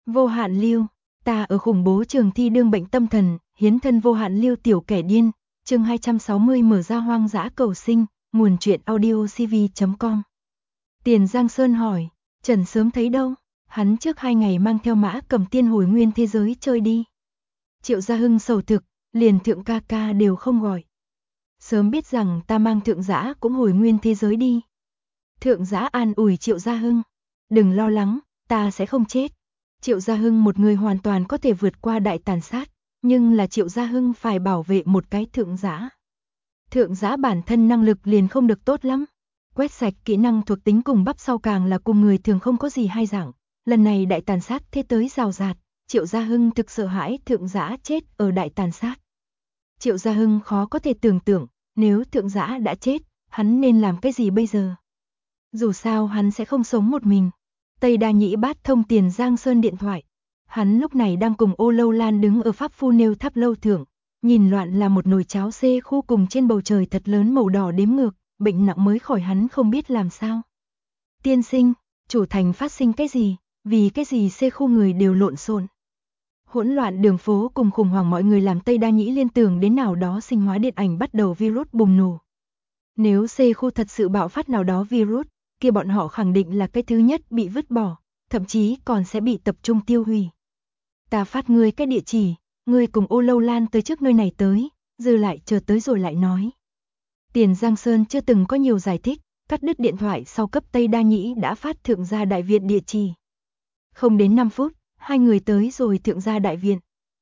Vô hạn lưu, ta ở khủng bố trường thi đương bệnh tâm thần, hiến thân vô hạn lưu tiểu kẻ điên, chương 260 mở ra hoang dã cầu sinh, nguồn truyện audio cv.com. Tiền Giang Sơn hỏi, Trần sớm thấy đâu, hắn trước 2 ngày mang theo Mã Cầm Tiên hồi nguyên thế giới chơi đi. Triệu Gia Hưng sầu thực, liền thượng ca ca đều không gọi. Sớm biết rằng ta mang thượng giã cũng hồi nguyên thế giới đi. Thượng giã an ủi Triệu Gia Hưng, đừng lo lắng, ta sẽ không chết. Triệu Gia Hưng một người hoàn toàn có thể vượt qua đại tàn sát, nhưng là Triệu Gia Hưng phải bảo vệ một cái thượng giã. Thượng giã bản thân năng lực liền không được tốt lắm. Quét sạch kỹ năng thuộc tính cùng bắp sau càng là cùng người thường không có gì hai dạng. Lần này đại tàn sát thế tới rào rạt, Triệu Gia Hưng thực sợ hãi thượng giã chết ở đại tàn sát. Triệu Gia Hưng khó có thể tưởng tượng, nếu thượng giã đã chết, hắn nên làm cái gì bây giờ? Dù sao hắn sẽ không sống một mình. Tây Đa Nhĩ bát thông Tiền Giang Sơn điện thoại. Hắn lúc này đang cùng Ô Lâu Lan đứng ở Pháp Phu Nêu Tháp lâu thượng, nhìn loạn là một nồi cháo xê khu cùng trên bầu trời thật lớn màu đỏ đếm ngược, bệnh nặng mới khỏi hắn không biết làm sao. Tiên sinh, chủ thành phát sinh cái gì, vì cái gì xê khu người đều lộn xộn. Hỗn loạn đường phố cùng khủng hoảng mọi người làm Tây Đa Nhĩ liên tưởng đến nào đó sinh hóa điện ảnh bắt đầu virus bùng nổ. Nếu xê khu thật sự bạo phát nào đó virus, kia bọn họ khẳng định là cái thứ nhất bị vứt bỏ, thậm chí còn sẽ bị tập trung tiêu hủy. Ta phát ngươi cái địa chỉ, ngươi cùng Ô Lâu Lan tới trước nơi này tới, dư lại chờ tới rồi lại nói. Tiền Giang Sơn chưa từng có nhiều giải thích, cắt đứt điện thoại sau cấp Tây Đa Nhĩ đã phát thượng gia đại viện địa chỉ. Không đến 5 phút, hai người tới rồi thượng gia đại viện.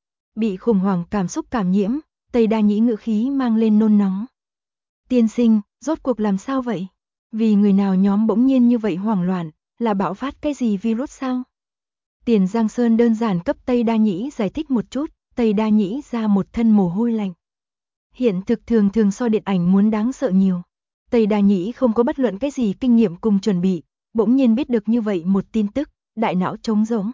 Bị khủng hoảng cảm xúc cảm nhiễm, Tây Đa Nhĩ ngữ khí mang lên nôn nóng. Tiên sinh, rốt cuộc làm sao vậy? Vì người nào nhóm bỗng nhiên như vậy hoảng loạn, là bạo phát cái gì virus sao? Tiền Giang Sơn đơn giản cấp Tây Đa Nhĩ giải thích một chút, Tây Đa Nhĩ ra một thân mồ hôi lạnh. Hiện thực thường thường so điện ảnh muốn đáng sợ nhiều. Tây Đa Nhĩ không có bất luận cái gì kinh nghiệm cùng chuẩn bị, bỗng nhiên biết được như vậy một tin tức, đại não trống rỗng.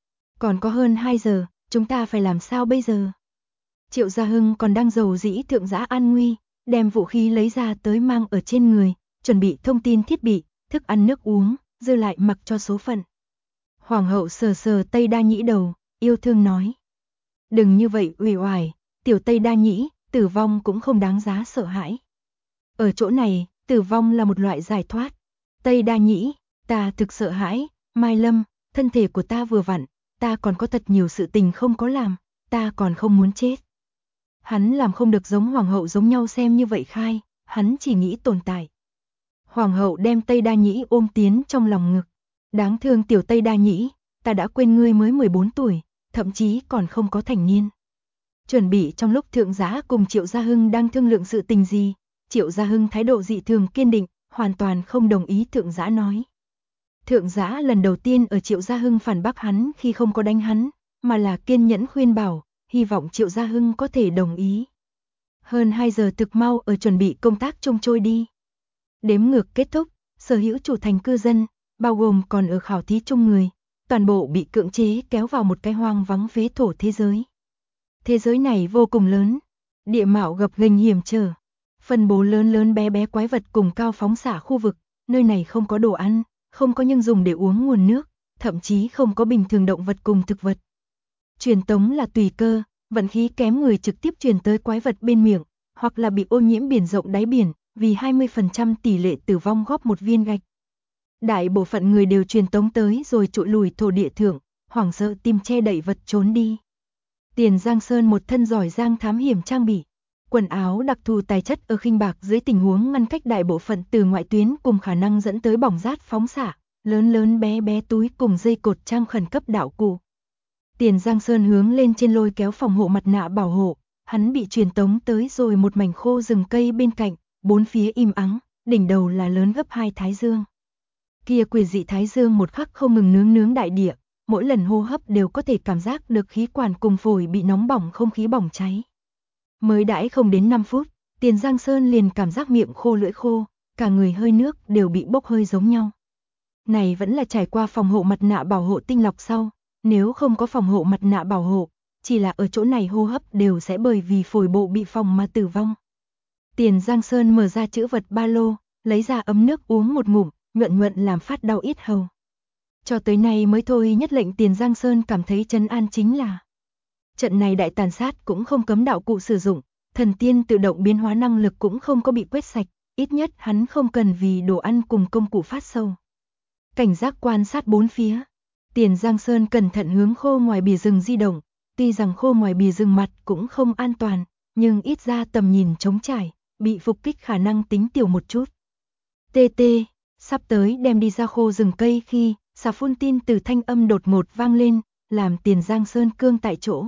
Còn có hơn 2 giờ, chúng ta phải làm sao bây giờ? Triệu Gia Hưng còn đang rầu rĩ thượng giã an nguy, đem vũ khí lấy ra tới mang ở trên người, chuẩn bị thông tin thiết bị, thức ăn nước uống, dư lại mặc cho số phận. Hoàng hậu sờ sờ Tây Đa Nhĩ đầu, yêu thương nói. Đừng như vậy uể oải, tiểu Tây Đa Nhĩ, tử vong cũng không đáng giá sợ hãi. Ở chỗ này, tử vong là một loại giải thoát. Tây Đa Nhĩ, ta thực sợ hãi, Mai Lâm, thân thể của ta vừa vặn, ta còn có thật nhiều sự tình không có làm, ta còn không muốn chết. Hắn làm không được giống hoàng hậu giống nhau xem như vậy khai, hắn chỉ nghĩ tồn tại. Hoàng hậu đem Tây Đa Nhĩ ôm tiến trong lòng ngực. Đáng thương tiểu Tây Đa Nhĩ, ta đã quên ngươi mới 14 tuổi, thậm chí còn không có thành niên. Chuẩn bị trong lúc thượng giã cùng Triệu Gia Hưng đang thương lượng sự tình gì, Triệu Gia Hưng thái độ dị thường kiên định, hoàn toàn không đồng ý thượng giã nói. Thượng giã lần đầu tiên ở Triệu Gia Hưng phản bác hắn khi không có đánh hắn, mà là kiên nhẫn khuyên bảo, hy vọng Triệu Gia Hưng có thể đồng ý. Hơn 2 giờ thực mau ở chuẩn bị công tác trông trôi đi. Đếm ngược kết thúc, sở hữu chủ thành cư dân, bao gồm còn ở khảo thí chung người, toàn bộ bị cưỡng chế kéo vào một cái hoang vắng phế thổ thế giới. Thế giới này vô cùng lớn, địa mạo gập ghềnh hiểm trở, phân bố lớn lớn bé bé quái vật cùng cao phóng xạ khu vực, nơi này không có đồ ăn, không có nhưng dùng để uống nguồn nước, thậm chí không có bình thường động vật cùng thực vật. Truyền tống là tùy cơ, vận khí kém người trực tiếp truyền tới quái vật bên miệng, hoặc là bị ô nhiễm biển rộng đáy biển, vì 20% tỷ lệ tử vong góp một viên gạch. Đại bộ phận người đều truyền tống tới rồi trụi lùi thổ địa thượng, hoảng sợ tìm che đậy vật trốn đi. Tiền Giang Sơn một thân giỏi giang thám hiểm trang bị, quần áo đặc thù tài chất ở khinh bạc dưới tình huống ngăn cách đại bộ phận từ ngoại tuyến cùng khả năng dẫn tới bỏng rát phóng xạ, lớn lớn bé bé túi cùng dây cột trang khẩn cấp đạo cụ. Tiền Giang Sơn hướng lên trên lôi kéo phòng hộ mặt nạ bảo hộ, hắn bị truyền tống tới rồi một mảnh khô rừng cây bên cạnh, bốn phía im ắng, đỉnh đầu là lớn gấp 2 thái dương. Kia quỷ dị thái dương một khắc không ngừng nướng nướng đại địa, mỗi lần hô hấp đều có thể cảm giác được khí quản cùng phổi bị nóng bỏng không khí bỏng cháy. Mới đãi không đến 5 phút, Tiền Giang Sơn liền cảm giác miệng khô lưỡi khô, cả người hơi nước đều bị bốc hơi giống nhau. Này vẫn là trải qua phòng hộ mặt nạ bảo hộ tinh lọc sau, nếu không có phòng hộ mặt nạ bảo hộ, chỉ là ở chỗ này hô hấp đều sẽ bởi vì phổi bộ bị phồng mà tử vong. Tiền Giang Sơn mở ra trữ vật ba lô, lấy ra ấm nước uống một ngụm, nhuận nhuận làm phát đau ít hầu. Cho tới nay mới thôi nhất lệnh Tiền Giang Sơn cảm thấy trấn an chính là trận này đại tàn sát cũng không cấm đạo cụ sử dụng, thần tiên tự động biến hóa năng lực cũng không có bị quét sạch, ít nhất hắn không cần vì đồ ăn cùng công cụ phát sâu. Cảnh giác quan sát bốn phía, Tiền Giang Sơn cẩn thận hướng khô ngoài bìa rừng di động, tuy rằng khô ngoài bìa rừng mặt cũng không an toàn, nhưng ít ra tầm nhìn trống trải, bị phục kích khả năng tính tiểu một chút. TT, sắp tới đem đi ra khô rừng cây khi, xà phun tin từ thanh âm đột ngột vang lên, làm Tiền Giang Sơn cương tại chỗ.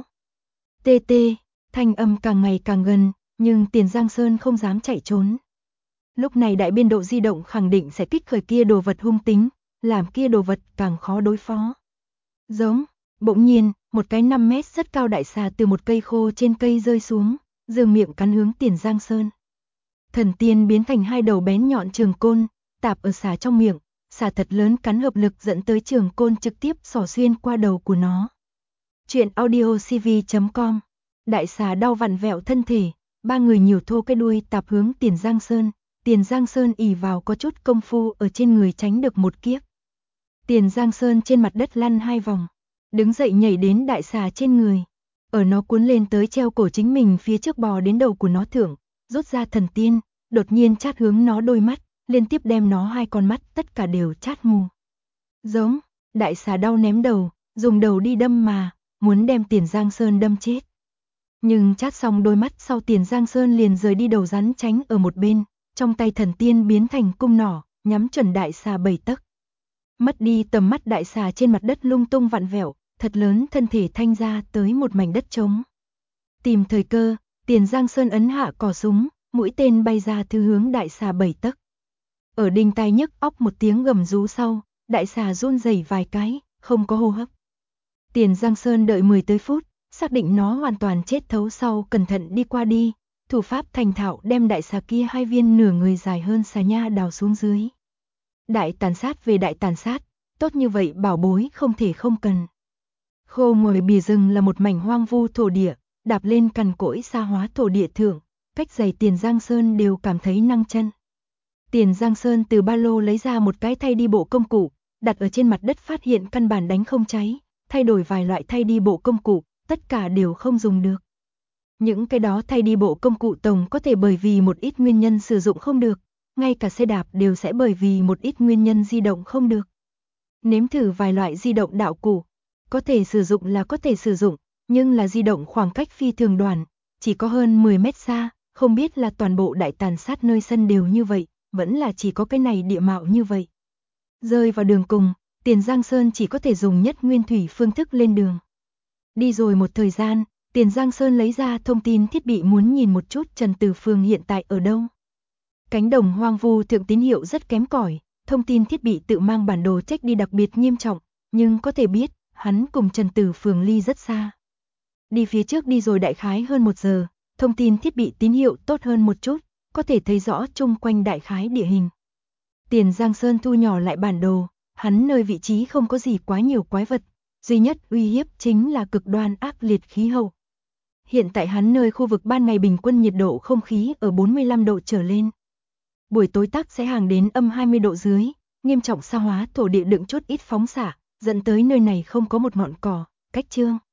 TT, thanh âm càng ngày càng gần, nhưng Tiền Giang Sơn không dám chạy trốn. Lúc này đại biên độ di động khẳng định sẽ kích khởi kia đồ vật hung tính, làm kia đồ vật càng khó đối phó. Giống, bỗng nhiên, một cái 5 mét rất cao đại xà từ một cây khô trên cây rơi xuống, giương miệng cắn hướng Tiền Giang Sơn. Thần tiên biến thành hai đầu bén nhọn trường côn, tạp ở xà trong miệng, xà thật lớn cắn hợp lực dẫn tới trường côn trực tiếp xỏ xuyên qua đầu của nó. Chuyện audiocv.com. Đại xà đau vặn vẹo thân thể, ba người nhiều thô cái đuôi tạp hướng Tiền Giang Sơn. Tiền Giang Sơn ỷ vào có chút công phu ở trên người tránh được một kiếp. Tiền Giang Sơn trên mặt đất lăn 2 vòng, đứng dậy nhảy đến đại xà trên người. Ở nó cuốn lên tới treo cổ chính mình phía trước bò đến đầu của nó thưởng, rút ra thần tiên, đột nhiên chát hướng nó đôi mắt, liên tiếp đem nó 2 con mắt tất cả đều chát mù. Giống, đại xà đau ném đầu, dùng đầu đi đâm mà, muốn đem Tiền Giang Sơn đâm chết. Nhưng chát xong đôi mắt sau Tiền Giang Sơn liền rời đi đầu rắn tránh ở một bên, trong tay thần tiên biến thành cung nỏ, nhắm chuẩn đại xà 7 tấc. Mất đi tầm mắt đại xà trên mặt đất lung tung vặn vẹo, thật lớn thân thể thanh ra tới một mảnh đất trống. Tìm thời cơ, Tiền Giang Sơn ấn hạ cò súng, mũi tên bay ra thứ hướng đại xà 7 tấc. Ở đinh tai nhức óc một tiếng gầm rú sau, đại xà run rẩy vài cái, không có hô hấp. Tiền Giang Sơn đợi 10 tới phút, xác định nó hoàn toàn chết thấu sau cẩn thận đi qua đi, thủ pháp thành thạo đem đại xà kia 2 viên nửa người dài hơn xà nha đào xuống dưới. Đại tàn sát về đại tàn sát, tốt như vậy bảo bối không thể không cần. Khô ngoài bìa rừng là một mảnh hoang vu thổ địa, đạp lên cằn cỗi xa hóa thổ địa thượng, cách giày Tiền Giang Sơn đều cảm thấy năng chân. Tiền Giang Sơn từ ba lô lấy ra một cái thay đi bộ công cụ, đặt ở trên mặt đất phát hiện căn bản đánh không cháy, thay đổi vài loại thay đi bộ công cụ, tất cả đều không dùng được. Những cái đó thay đi bộ công cụ tổng có thể bởi vì một ít nguyên nhân sử dụng không được, ngay cả xe đạp đều sẽ bởi vì một ít nguyên nhân di động không được. Nếm thử vài loại di động đạo cụ, có thể sử dụng là có thể sử dụng, nhưng là di động khoảng cách phi thường đoạn, chỉ có hơn 10 mét xa, không biết là toàn bộ đại tàn sát nơi sân đều như vậy, vẫn là chỉ có cái này địa mạo như vậy. Rơi vào đường cùng, Tiền Giang Sơn chỉ có thể dùng nhất nguyên thủy phương thức lên đường. Đi rồi một thời gian, Tiền Giang Sơn lấy ra thông tin thiết bị muốn nhìn một chút Trần Từ Phương hiện tại ở đâu. Cánh đồng hoang vu thượng tín hiệu rất kém cỏi, thông tin thiết bị tự mang bản đồ check đi đặc biệt nghiêm trọng, nhưng có thể biết, hắn cùng Trần Từ Phương ly rất xa. Đi phía trước đi rồi đại khái hơn 1 giờ, thông tin thiết bị tín hiệu tốt hơn một chút, có thể thấy rõ chung quanh đại khái địa hình. Tiền Giang Sơn thu nhỏ lại bản đồ, hắn nơi vị trí không có gì quá nhiều quái vật, duy nhất uy hiếp chính là cực đoan ác liệt khí hậu. Hiện tại hắn nơi khu vực ban ngày bình quân nhiệt độ không khí ở 45 độ trở lên. Buổi tối tắc sẽ hàng đến âm 20 độ dưới, nghiêm trọng sa hóa thổ địa đựng chút ít phóng xạ, dẫn tới nơi này không có một ngọn cỏ, cách trương.